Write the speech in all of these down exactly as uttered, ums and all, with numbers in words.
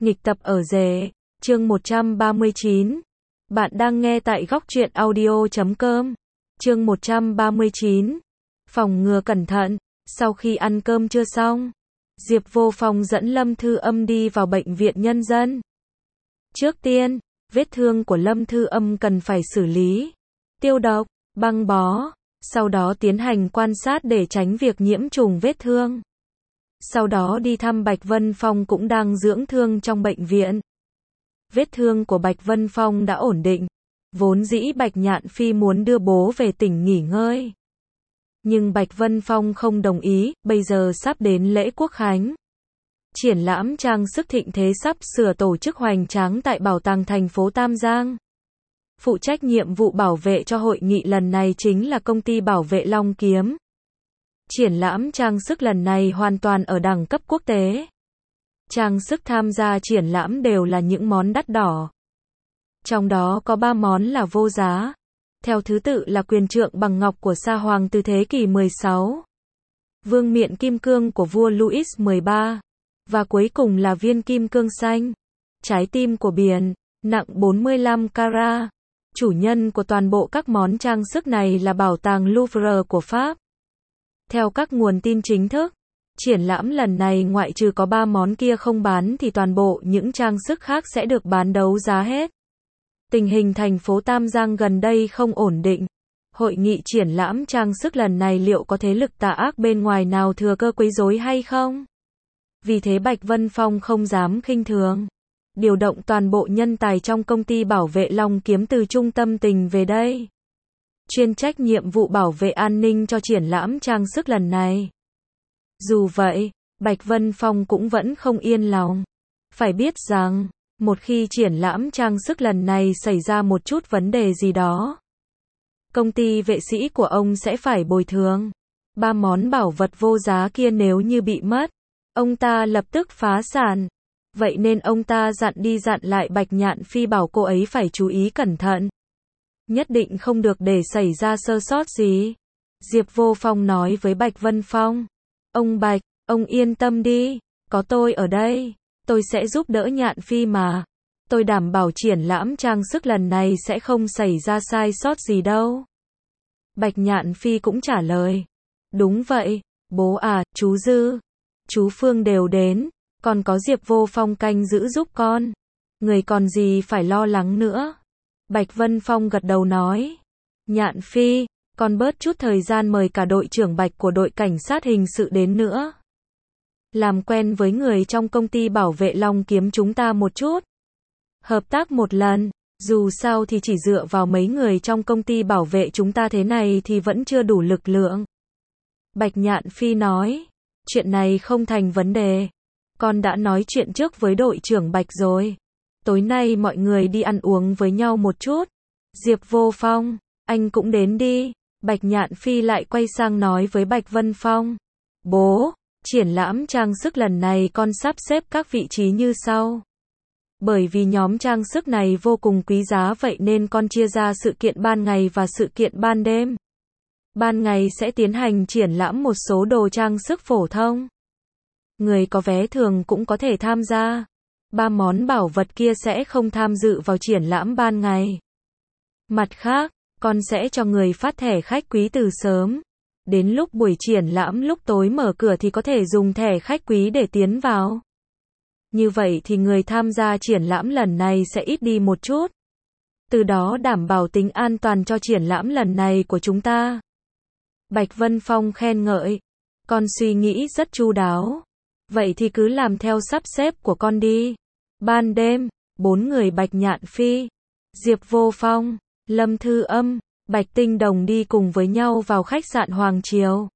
Nghịch tập ở rể, chương một trăm ba mươi chín. Bạn đang nghe tại góc truyện audio chấm com. Chương một trăm ba mươi chín. Phòng ngừa cẩn thận, sau khi ăn cơm trưa xong, Diệp Vô Phong dẫn Lâm Thư Âm đi vào bệnh viện nhân dân. Trước tiên, vết thương của Lâm Thư Âm cần phải xử lý, tiêu độc, băng bó, sau đó tiến hành quan sát để tránh việc nhiễm trùng vết thương. Sau đó đi thăm Bạch Vân Phong cũng đang dưỡng thương trong bệnh viện. Vết thương của Bạch Vân Phong đã ổn định. Vốn dĩ Bạch Nhạn Phi muốn đưa bố về tỉnh nghỉ ngơi. Nhưng Bạch Vân Phong không đồng ý, bây giờ sắp đến lễ Quốc Khánh. Triển lãm trang sức thịnh thế sắp sửa tổ chức hoành tráng tại bảo tàng thành phố Tam Giang. Phụ trách nhiệm vụ bảo vệ cho hội nghị lần này chính là công ty bảo vệ Long Kiếm. Triển lãm trang sức lần này hoàn toàn ở đẳng cấp quốc tế. Trang sức tham gia triển lãm đều là những món đắt đỏ. Trong đó có ba món là vô giá. Theo thứ tự là quyền trượng bằng ngọc của Sa Hoàng từ thế kỷ mười sáu, vương miện kim cương của vua Louis mười ba, và cuối cùng là viên kim cương xanh, trái tim của biển, nặng bốn mươi lăm carat. Chủ nhân của toàn bộ các món trang sức này là bảo tàng Louvre của Pháp. Theo các nguồn tin chính thức, triển lãm lần này ngoại trừ có ba món kia không bán thì toàn bộ những trang sức khác sẽ được bán đấu giá hết. Tình hình thành phố Tam Giang gần đây không ổn định. Hội nghị triển lãm trang sức lần này liệu có thế lực tà ác bên ngoài nào thừa cơ quấy rối hay không? Vì thế Bạch Vân Phong không dám khinh thường. Điều động toàn bộ nhân tài trong công ty bảo vệ Long Kiếm từ trung tâm tỉnh về đây. Chuyên trách nhiệm vụ bảo vệ an ninh cho triển lãm trang sức lần này. Dù vậy, Bạch Vân Phong cũng vẫn không yên lòng. Phải biết rằng, một khi triển lãm trang sức lần này xảy ra một chút vấn đề gì đó, công ty vệ sĩ của ông sẽ phải bồi thường. Ba món bảo vật vô giá kia nếu như bị mất, ông ta lập tức phá sản. Vậy nên ông ta dặn đi dặn lại Bạch Nhạn Phi bảo cô ấy phải chú ý cẩn thận. Nhất định không được để xảy ra sơ sót gì. Diệp Vô Phong nói với Bạch Vân Phong. Ông Bạch, ông yên tâm đi, có tôi ở đây, tôi sẽ giúp đỡ Nhạn Phi mà. Tôi đảm bảo triển lãm trang sức lần này sẽ không xảy ra sai sót gì đâu. Bạch Nhạn Phi cũng trả lời. Đúng vậy, bố à, chú Dư, chú Phương đều đến, còn có Diệp Vô Phong canh giữ giúp con. Người còn gì phải lo lắng nữa. Bạch Vân Phong gật đầu nói. Nhạn Phi, con bớt chút thời gian mời cả đội trưởng Bạch của đội cảnh sát hình sự đến nữa. Làm quen với người trong công ty bảo vệ Long Kiếm chúng ta một chút. Hợp tác một lần, dù sao thì chỉ dựa vào mấy người trong công ty bảo vệ chúng ta thế này thì vẫn chưa đủ lực lượng. Bạch Nhạn Phi nói. Chuyện này không thành vấn đề. Con đã nói chuyện trước với đội trưởng Bạch rồi. Tối nay mọi người đi ăn uống với nhau một chút. Diệp Vô Phong, anh cũng đến đi. Bạch Nhạn Phi lại quay sang nói với Bạch Vân Phong. Bố, triển lãm trang sức lần này con sắp xếp các vị trí như sau. Bởi vì nhóm trang sức này vô cùng quý giá vậy nên con chia ra sự kiện ban ngày và sự kiện ban đêm. Ban ngày sẽ tiến hành triển lãm một số đồ trang sức phổ thông. Người có vé thường cũng có thể tham gia. Ba món bảo vật kia sẽ không tham dự vào triển lãm ban ngày. Mặt khác, con sẽ cho người phát thẻ khách quý từ sớm. Đến lúc buổi triển lãm lúc tối mở cửa thì có thể dùng thẻ khách quý để tiến vào. Như vậy thì người tham gia triển lãm lần này sẽ ít đi một chút. Từ đó đảm bảo tính an toàn cho triển lãm lần này của chúng ta. Bạch Vân Phong khen ngợi. Con suy nghĩ rất chu đáo. Vậy thì cứ làm theo sắp xếp của con đi. Ban đêm, bốn người Bạch Nhạn Phi, Diệp Vô Phong, Lâm Thư Âm, Bạch Tinh Đồng đi cùng với nhau vào khách sạn Hoàng Triều.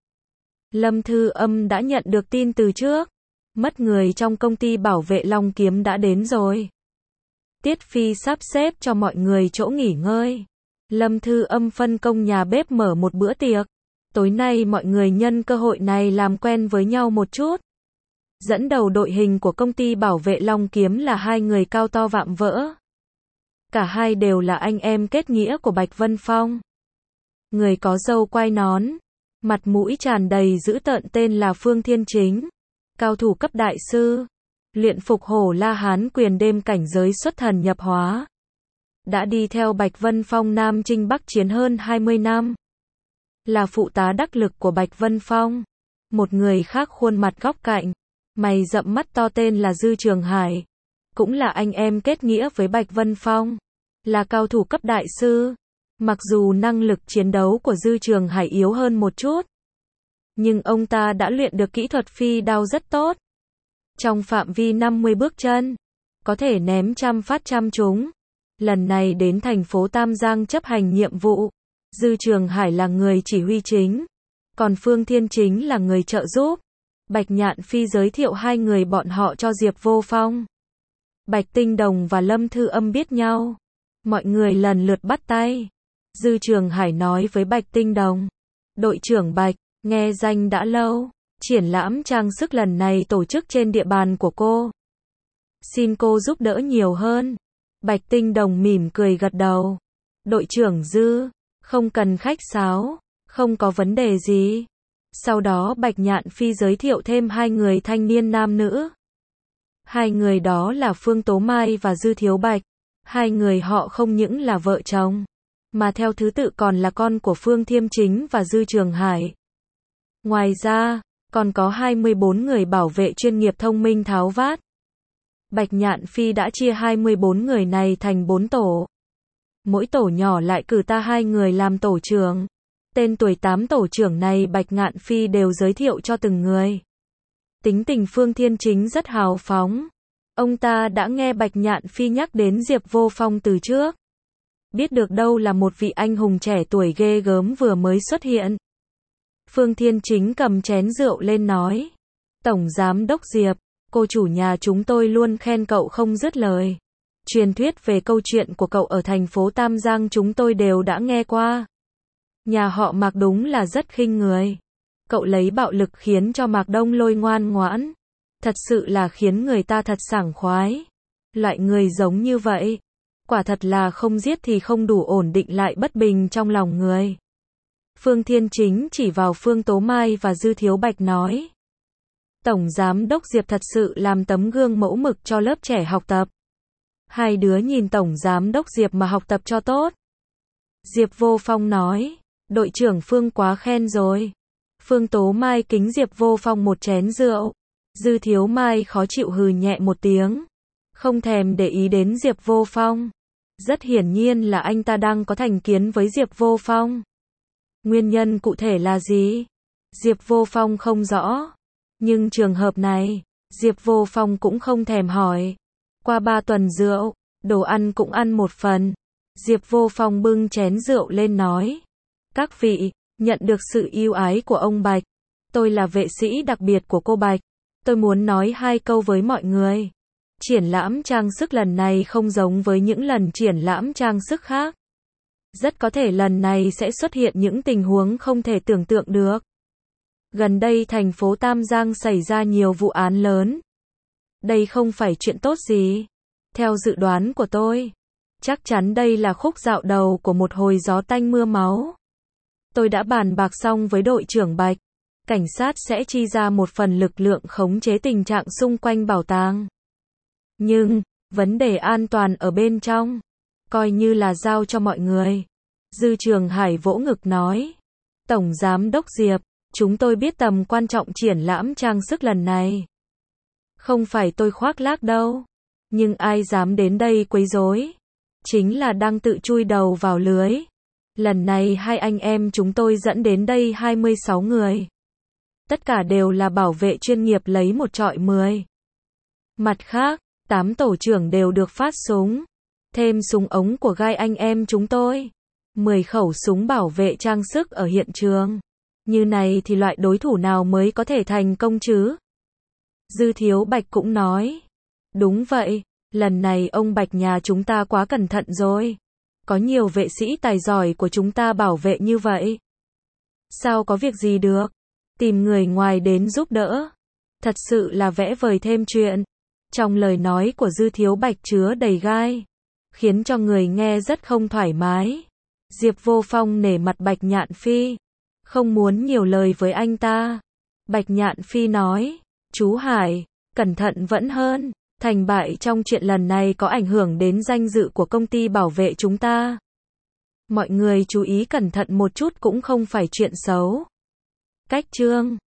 Lâm Thư Âm đã nhận được tin từ trước. Mất người trong công ty bảo vệ Long Kiếm đã đến rồi. Tiết Phi sắp xếp cho mọi người chỗ nghỉ ngơi. Lâm Thư Âm phân công nhà bếp mở một bữa tiệc. Tối nay mọi người nhân cơ hội này làm quen với nhau một chút. Dẫn đầu đội hình của công ty bảo vệ Long Kiếm là hai người cao to vạm vỡ. Cả hai đều là anh em kết nghĩa của Bạch Vân Phong. Người có râu quai nón, mặt mũi tràn đầy dữ tợn tên là Phương Thiên Chính, cao thủ cấp đại sư. luyện phục hổ La Hán quyền đêm cảnh giới xuất thần nhập hóa. Đã đi theo Bạch Vân Phong Nam Chinh Bắc Chiến hơn hai mươi năm. Là phụ tá đắc lực của Bạch Vân Phong. Một người khác khuôn mặt góc cạnh, mày rậm mắt to tên là Dư Trường Hải. Cũng là anh em kết nghĩa với Bạch Vân Phong. Là cao thủ cấp đại sư. Mặc dù năng lực chiến đấu của Dư Trường Hải yếu hơn một chút, nhưng ông ta đã luyện được kỹ thuật phi đao rất tốt. Trong phạm vi năm mươi bước chân, có thể ném trăm phát trăm trúng. Lần này đến thành phố Tam Giang chấp hành nhiệm vụ, Dư Trường Hải là người chỉ huy chính, còn Phương Thiên Chính là người trợ giúp. Bạch Nhạn Phi giới thiệu hai người bọn họ cho Diệp Vô Phong. Bạch Tinh Đồng và Lâm Thư Âm biết nhau. Mọi người lần lượt bắt tay. Dư Trường Hải nói với Bạch Tinh Đồng, đội trưởng Bạch, nghe danh đã lâu, triển lãm trang sức lần này tổ chức trên địa bàn của cô. Xin cô giúp đỡ nhiều hơn. Bạch Tinh Đồng mỉm cười gật đầu. Đội trưởng Dư, không cần khách sáo, không có vấn đề gì. Sau đó Bạch Nhạn Phi giới thiệu thêm hai người thanh niên nam nữ. Hai người đó là Phương Tố Mai và Dư Thiếu Bạch. Hai người họ không những là vợ chồng, mà theo thứ tự còn là con của Phương Thiêm Chính và Dư Trường Hải. Ngoài ra, còn có hai mươi bốn người bảo vệ chuyên nghiệp thông minh tháo vát. Bạch Nhạn Phi đã chia hai mươi bốn người này thành bốn tổ. Mỗi tổ nhỏ lại cử ta hai người làm tổ trưởng. Tên tuổi tám tổ trưởng này Bạch Nhạn Phi đều giới thiệu cho từng người. Tính tình Phương Thiên Chính rất hào phóng. Ông ta đã nghe Bạch Nhạn Phi nhắc đến Diệp Vô Phong từ trước. Biết được đâu là một vị anh hùng trẻ tuổi ghê gớm vừa mới xuất hiện. Phương Thiên Chính cầm chén rượu lên nói. Tổng Giám Đốc Diệp, cô chủ nhà chúng tôi luôn khen cậu không dứt lời. Truyền thuyết về câu chuyện của cậu ở thành phố Tam Giang chúng tôi đều đã nghe qua. Nhà họ Mạc đúng là rất khinh người. Cậu lấy bạo lực khiến cho Mạc Đông Lôi ngoan ngoãn. Thật sự là khiến người ta thật sảng khoái. Loại người giống như vậy, quả thật là không giết thì không đủ ổn định lại bất bình trong lòng người. Phương Thiên Chính chỉ vào Phương Tố Mai và Dư Thiếu Bạch nói. Tổng Giám Đốc Diệp thật sự làm tấm gương mẫu mực cho lớp trẻ học tập. Hai đứa nhìn Tổng Giám Đốc Diệp mà học tập cho tốt. Diệp Vô Phong nói. Đội trưởng Phương quá khen rồi. Phương Tố Mai kính Diệp Vô Phong một chén rượu. Dư Thiếu Mai khó chịu hừ nhẹ một tiếng. Không thèm để ý đến Diệp Vô Phong. Rất hiển nhiên là anh ta đang có thành kiến với Diệp Vô Phong. Nguyên nhân cụ thể là gì? Diệp Vô Phong không rõ. Nhưng trường hợp này, Diệp Vô Phong cũng không thèm hỏi. Qua ba tuần rượu, đồ ăn cũng ăn một phần. Diệp Vô Phong bưng chén rượu lên nói. Các vị, nhận được sự yêu ái của ông Bạch. Tôi là vệ sĩ đặc biệt của cô Bạch. Tôi muốn nói hai câu với mọi người. Triển lãm trang sức lần này không giống với những lần triển lãm trang sức khác. Rất có thể lần này sẽ xuất hiện những tình huống không thể tưởng tượng được. Gần đây thành phố Tam Giang xảy ra nhiều vụ án lớn. Đây không phải chuyện tốt gì. Theo dự đoán của tôi, chắc chắn đây là khúc dạo đầu của một hồi gió tanh mưa máu. Tôi đã bàn bạc xong với đội trưởng Bạch. Cảnh sát sẽ chi ra một phần lực lượng khống chế tình trạng xung quanh bảo tàng. Nhưng, vấn đề an toàn ở bên trong, coi như là giao cho mọi người. Dư Trường Hải vỗ ngực nói. Tổng Giám Đốc Diệp, chúng tôi biết tầm quan trọng triển lãm trang sức lần này. Không phải tôi khoác lác đâu. Nhưng ai dám đến đây quấy rối, chính là đang tự chui đầu vào lưới. Lần này hai anh em chúng tôi dẫn đến đây hai mươi sáu người. Tất cả đều là bảo vệ chuyên nghiệp lấy một trọi mười. Mặt khác, tám tổ trưởng đều được phát súng. Thêm súng ống của gai anh em chúng tôi. mười khẩu súng bảo vệ trang sức ở hiện trường. Như này thì loại đối thủ nào mới có thể thành công chứ? Dư Thiếu Bạch cũng nói. Đúng vậy, lần này ông Bạch nhà chúng ta quá cẩn thận rồi. Có nhiều vệ sĩ tài giỏi của chúng ta bảo vệ như vậy. Sao có việc gì được? Tìm người ngoài đến giúp đỡ. Thật sự là vẽ vời thêm chuyện. Trong lời nói của Dư Thiếu Bạch chứa đầy gai, khiến cho người nghe rất không thoải mái. Diệp Vô Phong nể mặt Bạch Nhạn Phi, không muốn nhiều lời với anh ta. Bạch Nhạn Phi nói, chú Hải, cẩn thận vẫn hơn. Thành bại trong chuyện lần này có ảnh hưởng đến danh dự của công ty bảo vệ chúng ta. Mọi người chú ý cẩn thận một chút cũng không phải chuyện xấu. Cách chương